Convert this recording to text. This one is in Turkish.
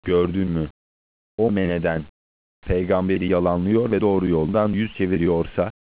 Gördün mü? O meneden peygamberi yalanlıyor ve doğru yoldan yüz çeviriyorsa,